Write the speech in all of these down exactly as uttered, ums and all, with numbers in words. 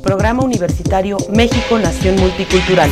Programa Universitario México Nación Multicultural.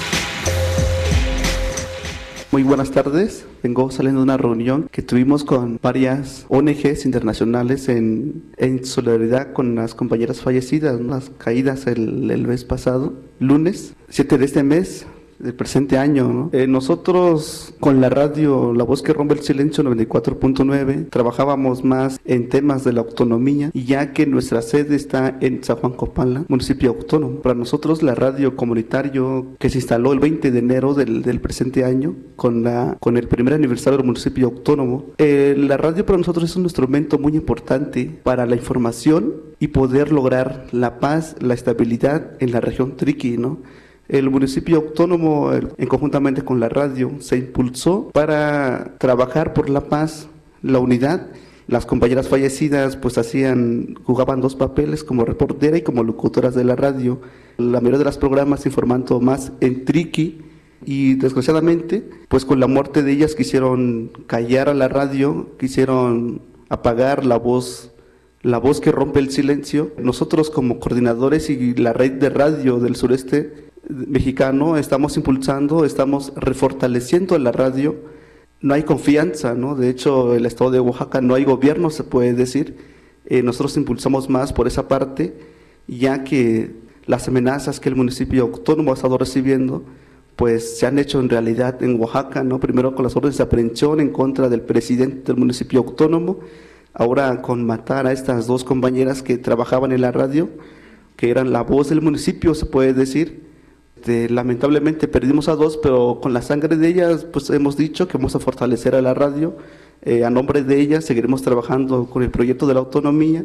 Muy buenas tardes. Vengo saliendo de una reunión que tuvimos con varias O N Ges internacionales en, en solidaridad con las compañeras fallecidas, las caídas el, el mes pasado, lunes siete de este mes, del presente año, ¿no? Eh, nosotros con la radio La Voz que Rompe el Silencio noventa y cuatro punto nueve trabajábamos más en temas de la autonomía, y ya que nuestra sede está en San Juan Copala, municipio autónomo. Para nosotros la radio comunitario que se instaló el veinte de enero del, del presente año con, la, con el primer aniversario del municipio autónomo, eh, la radio para nosotros es un instrumento muy importante para la información y poder lograr la paz, la estabilidad en la región Triqui, ¿no? El municipio autónomo, en conjuntamente con la radio, se impulsó para trabajar por la paz, la unidad. Las compañeras fallecidas pues hacían, jugaban dos papeles, como reportera y como locutoras de la radio. La mayoría de los programas informando más en Triqui, y desgraciadamente pues con la muerte de ellas quisieron callar a la radio, quisieron apagar la voz La Voz que Rompe el Silencio. Nosotros como coordinadores y la red de radio del sureste mexicano estamos impulsando, estamos refortaleciendo la radio. No hay confianza, ¿no? De hecho, el estado de Oaxaca no hay gobierno, se puede decir. Eh, nosotros impulsamos más por esa parte, ya que las amenazas que el municipio autónomo ha estado recibiendo pues se han hecho en realidad en Oaxaca, ¿no? Primero con las órdenes de aprehensión en contra del presidente del municipio autónomo, ahora con matar a estas dos compañeras que trabajaban en la radio, que eran la voz del municipio, se puede decir. Este, lamentablemente perdimos a dos, pero con la sangre de ellas pues hemos dicho que vamos a fortalecer a la radio. Eh, a nombre de ellas seguiremos trabajando con el proyecto de la autonomía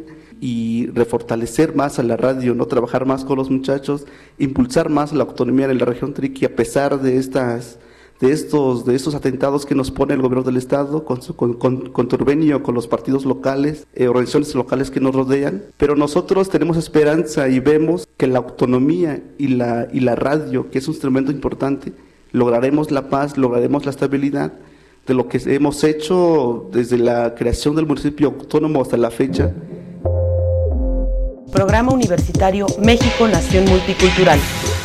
y refortalecer más a la radio, no trabajar más con los muchachos, impulsar más la autonomía en la región Triqui a pesar de estas de estos de estos atentados que nos pone el gobierno del estado con su con, con, conturbernio con los partidos locales, eh, organizaciones locales que nos rodean. Pero nosotros tenemos esperanza y vemos que la autonomía y la y la radio, que es un instrumento importante, lograremos la paz, lograremos la estabilidad de lo que hemos hecho desde la creación del municipio autónomo hasta la fecha. Programa Universitario México Nación Multicultural.